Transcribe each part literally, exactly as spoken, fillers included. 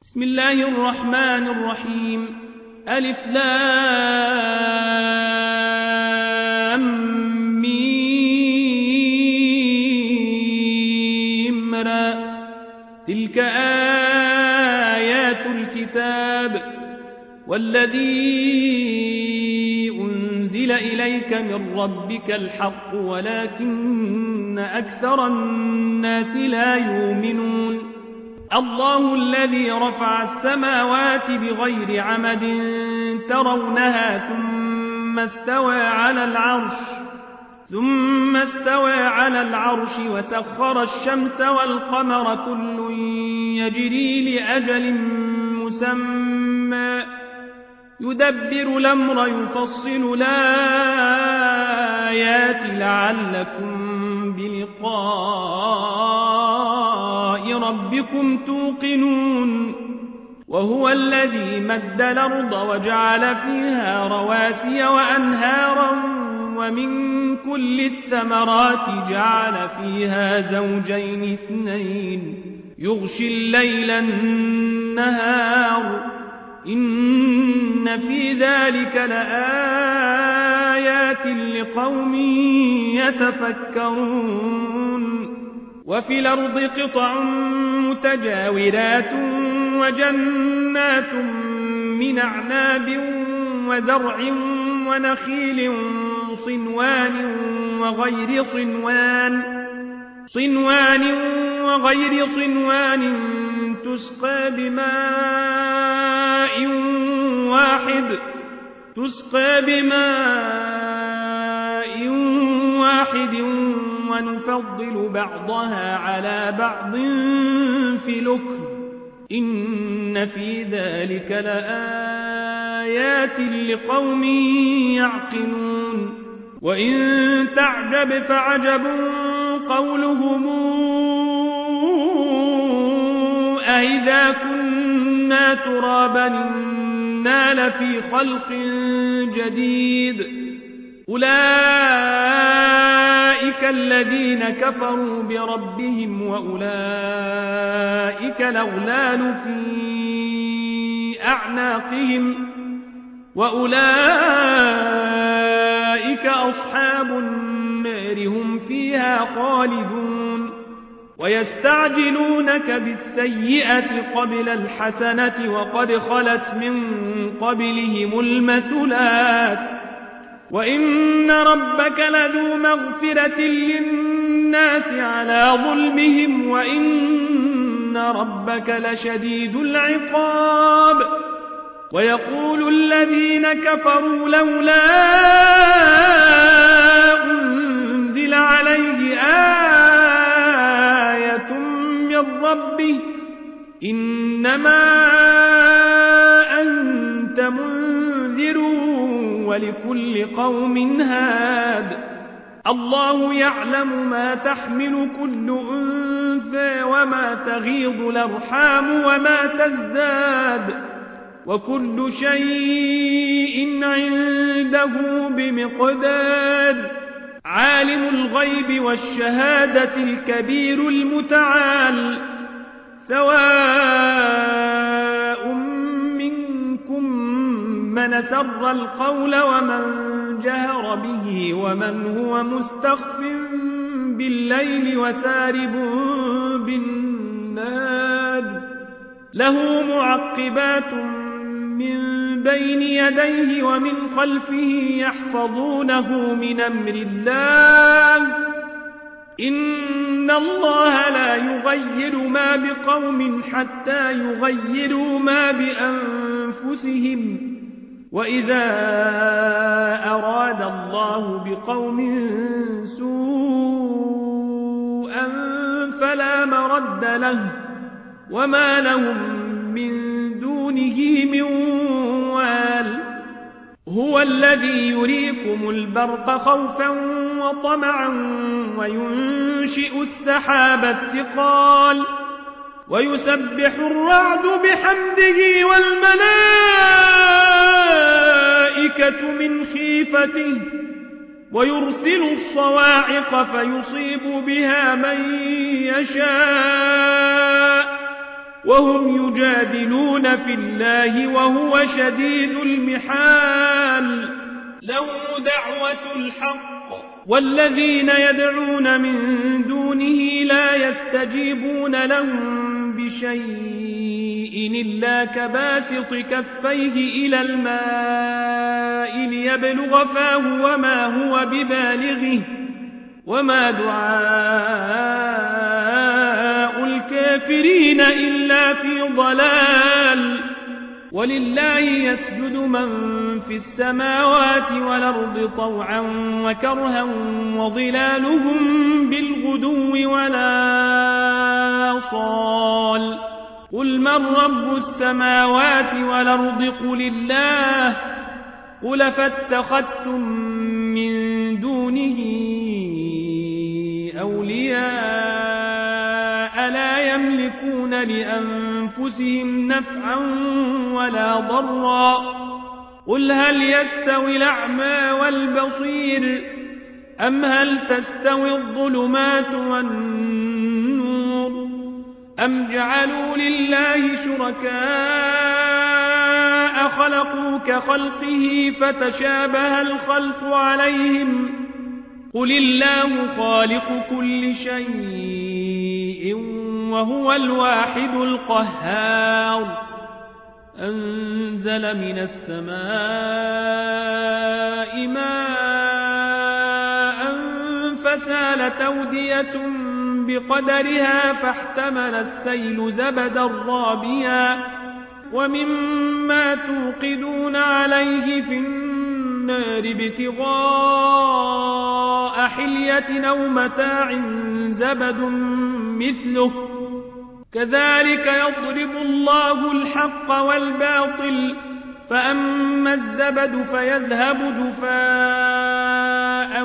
بسم الله الرحمن الرحيم ألف لام ميم را تلك آيات الكتاب والذي أنزل إليك من ربك الحق ولكن أكثر الناس لا يؤمنون الله الذي رفع السماوات بغير عمد ترونها ثم استوى على العرش ثم استوى على العرش وسخر الشمس والقمر كل يجري لأجل مسمى يدبر الأمر يفصل الآيات لعلكم بلقاء ربكم توقنون وهو الذي مد الأرض وجعل فيها رواسي وأنهارا ومن كل الثمرات جعل فيها زوجين اثنين يغشي الليل النهار إن في ذلك لآيات لقوم يتفكرون وفي الأرض قطع متجاورات وجنات من أعناب وزرع ونخيل صنوان وغير صنوان صنوان وغير صنوان تسقى بماء واحد تسقى بماء واحد ونفضل بعضها على بعض في الأكل إن في ذلك لآيات لقوم يعقلون وإن تعجب فعجب قولهم أإذا كنا ترابا إنا لفي خلق جديد أولئك الذين كفروا بربهم وأولئك الأغلال في أعناقهم وأولئك أصحاب النار هم فيها خالدون ويستعجلونك بالسيئة قبل الحسنة وقد خلت من قبلهم المثلات وإن ربك لذو مغفرة للناس على ظلمهم وإن ربك لشديد العقاب ويقول الذين كفروا لولا أنزل عليه آية من ربه إنما أنت منذر ولكل قوم هاد الله يعلم ما تحمل كل أنثى وما تغيض الأرحام وما تزداد وكل شيء عنده بمقدار عالم الغيب والشهادة الكبير المتعال سواء منكم من سر القول ومن جهر به ومن هو مستخف بالليل وسارب بالنهار له معقبات من بين يديه ومن خلفه يحفظونه من أمر الله إن الله لا يغير ما بقوم حتى يغيروا ما بأنفسهم وإذا أراد الله بقوم سوءا فلا مرد له وما لهم من دونه من وال هو الذي يريكم البرق خوفا وطمعا وينشئ السحاب الثقال ويسبح الرعد بحمده والملائكة من خيفته ويرسل الصواعق فيصيب بها من يشاء وهم يجادلون في الله وهو شديد المحال له دعوة الحق والذين يدعون من دونه لا يستجيبون لهم بشيء إلا كباسط كفيه إلى الماء ليبلغ فاه وما هو ببالغه وما دعاء الكافرين إلا في ضلال ولله يسجد من في السماوات والأرض طوعا وكرها وظلالهم بالغدو ولا صال قل من رب السماوات والأرض قل الله قل فاتخذتم من دونه أولياء لا يملكون لأنفسهم نفعا ولا ضرا قل هل يستوي الأعمى والبصير أم هل تستوي الظلمات والنور أم جعلوا لله شركاء خلقوا كخلقه فتشابه الخلق عليهم قل الله خالق كل شيء وهو الواحد القهار أنزل من السماء ماء فسالت أودية بقدرها فاحتمل السيل زبدا رابيا ومما توقدون عليه في النار ابتغاء حلية أو متاع زبد مثله كذلك يضرب الله الحق والباطل فأما الزبد فيذهب جفاء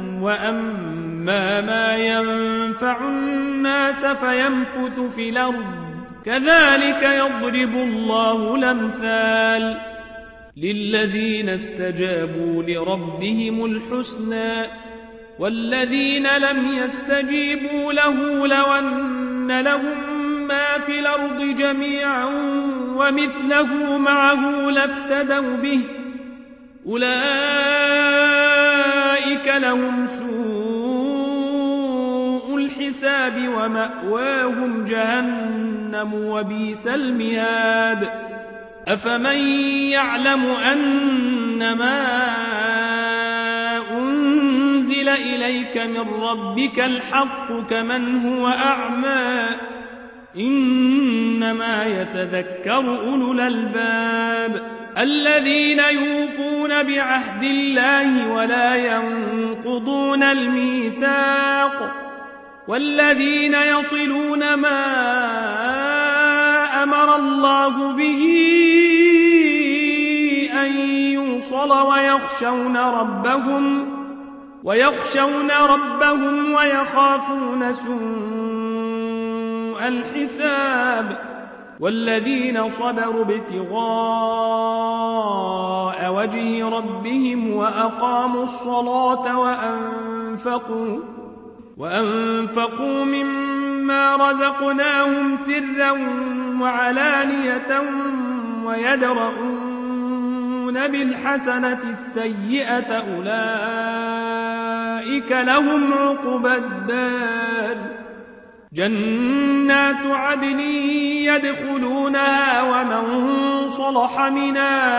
وأما ما ينفع الناس فيمكث في الأرض كذلك يضرب الله الأمثال للذين استجابوا لربهم الحسنى والذين لم يستجيبوا له لو أن لهم ما في الأرض جميعا ومثله معه لافتدوا به أولئك لهم سوء الحساب ومأواهم جهنم وبئس المهاد أفمن يعلم أنما أنزل إليك من ربك الحق كمن هو أعمى إنما يتذكر أولو الألباب الذين يوفون بعهد الله ولا ينقضون الميثاق والذين يصلون ما أمر الله به أن يوصل ويخشون ربهم ويخشون ربهم ويخافون سوء الحساب والذين صبروا ابتغاء وجه ربهم وأقاموا الصلاة وأنفقوا وأنفقوا مما رزقناهم سرا وعلانية ويدرؤون بالحسنة السيئة أولئك لهم عقبى الدار جنات عدن يدخلونها ومن صلح من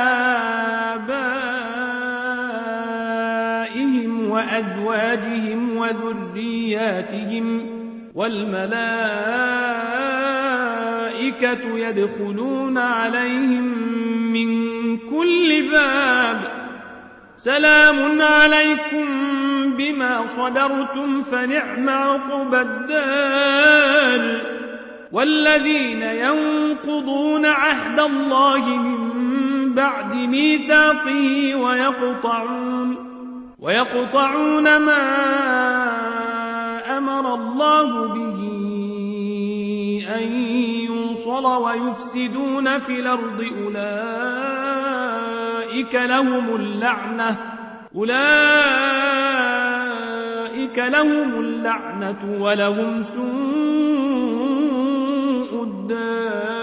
آبائهم وأزواجهم وذرياتهم والملائكة يدخلون عليهم من كل باب سلام عليكم بما صبرتم فنعم عقبى الدار والذين ينقضون عهد الله من بعد ميثاقه ويقطعون ويقطعون ما أمر الله به أن يوصل ويفسدون في الأرض أولئك لهم اللعنة أولئك لهم اللعنة ولهم سوء الدار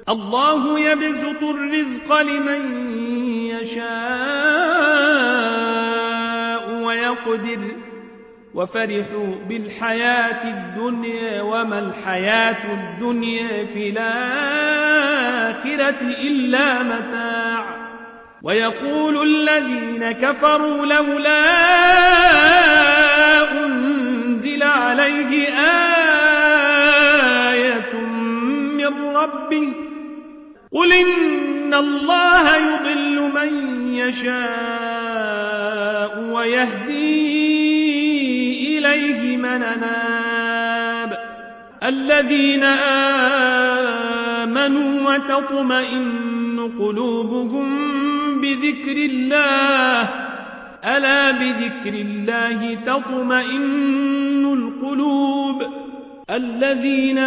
الله يبسط الرزق لمن يشاء ويقدر وفرحوا بالحياة الدنيا وما الحياة الدنيا في الآخرة إلا متاع ويقول الذين كفروا لولا أنزل عليه آية من ربه قل إن الله يضل من يشاء ويهدي إليه من أناب الذين آمنوا وتطمئن قلوبهم بذكر الله ألا بذكر الله تطمئن القلوب الذين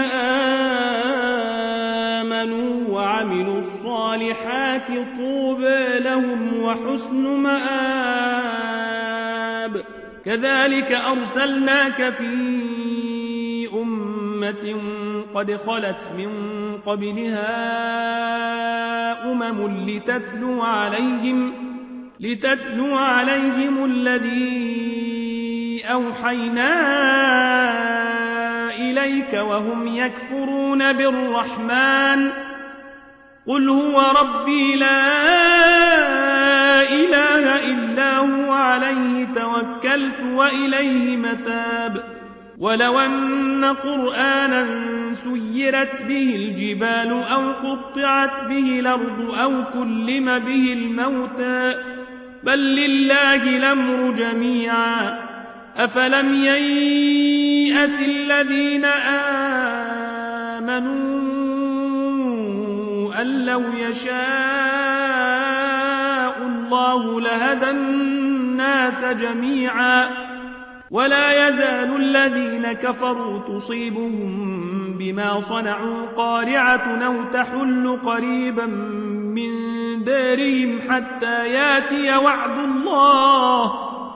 آمنوا وعملوا الصالحات طوبى لهم وحسن مآب كذلك أرسلناك في أمة قد خلت من قبلها أمم لتتلو عليهم لتتلو عليهم الذي أوحينا إليك وهم يكفرون بالرحمن قل هو ربي لا إله إلا هو عليه توكلت وإليه متاب ولو أن قرآنا سيرت به الجبال أو قطعت به الأرض أو كلم به الموتى بل لله الأمر جميعا أفلم ييأس الذين آمنوا أن لو يشاء الله لهدى الناس جميعا ولا يزال الذين كفروا تصيبهم بما صنعوا قارعة أو تحل قريبا من دارهم حتى ياتي وعد الله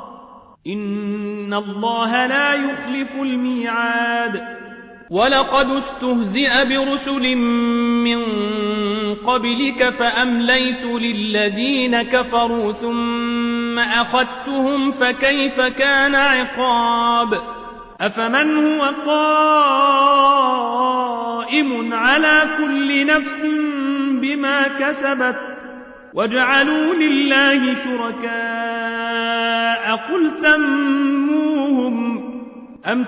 إن الله لا يخلف الميعاد ولقد استهزئ برسل من قبلك فأمليت للذين كفروا ثم أخذتهم فكيف كان عقاب أفمن هو قائم على كل نفس بما كسبت وجعلوا لله شركاء قل سموهم أم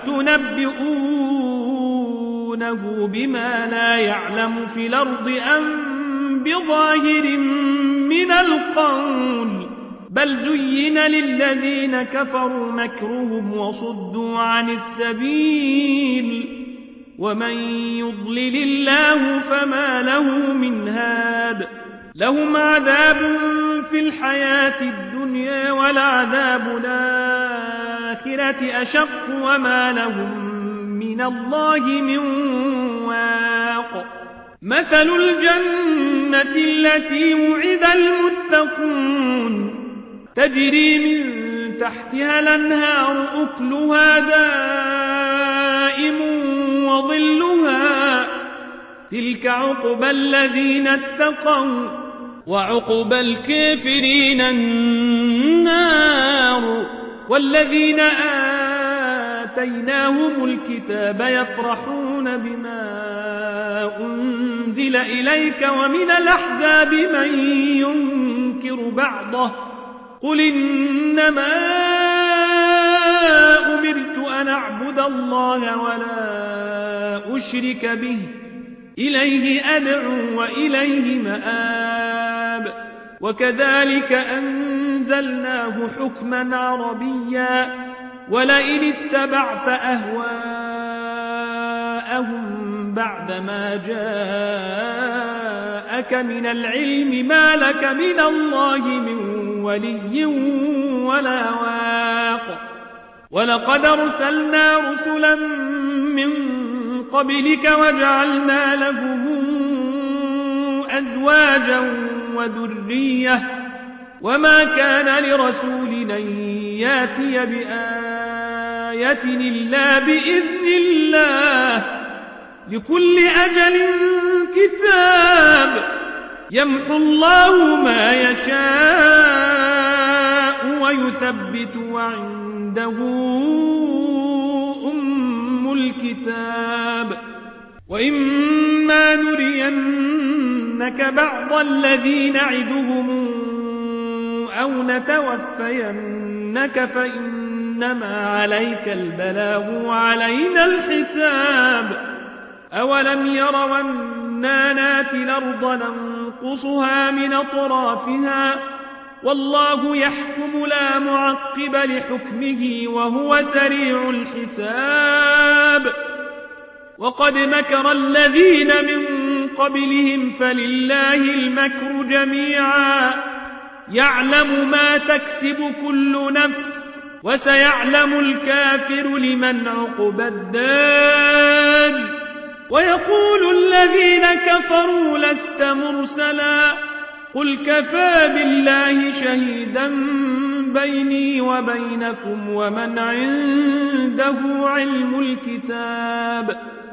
تنبئونه بما لا يعلم في الأرض أم بظاهر من القول بل زين للذين كفروا مكرهم وصدوا عن السبيل ومن يضلل الله فما له من هاد لهم عذاب في الحياة الدنيا ولعذاب الآخرة أشق وما لهم من الله من واق مثل الجنة التي وعد المتقون تجري من تحتها الأنهار أكلها دائم وظلها تلك عقبى الذين اتقوا وعقبى الكافرين النار والذين آتيناهم الكتاب يفرحون بما أنزل إليك ومن الأحزاب من ينكر بعضه قل إنما أمرت أن أعبد الله ولا أشرك به إليه أدعو وإليه مآب وكذلك أنزلناه حكما عربيا ولئن اتبعت أهواءهم بعدما جاءك من العلم ما لك من الله من ولي ولا واق ولقد أرسلنا رسلا من قبلك وجعلنا لهم أزواجا وذرية وما كان لرسول أن ياتي بآية إلا بإذن الله لكل أجل الكتاب يمحو الله ما يشاء ويثبت وعنده أم الكتاب وإما نرينك بعض الذي نعدهم أو نتوفينك فإنما عليك البلاغ وعلينا الحساب أولم يروا أنا ناتي الأرض ننقصها من أطرافها والله يحكم لا معقب لحكمه وهو سريع الحساب وقد مكر الذين من قبلهم فلله المكر جميعا يعلم ما تكسب كل نفس وسيعلم الكافر لمن عقبى الدار ويقول الذين كفروا لست مرسلا قل كفى بالله شهيدا بيني وبينكم ومن عنده علم الكتاب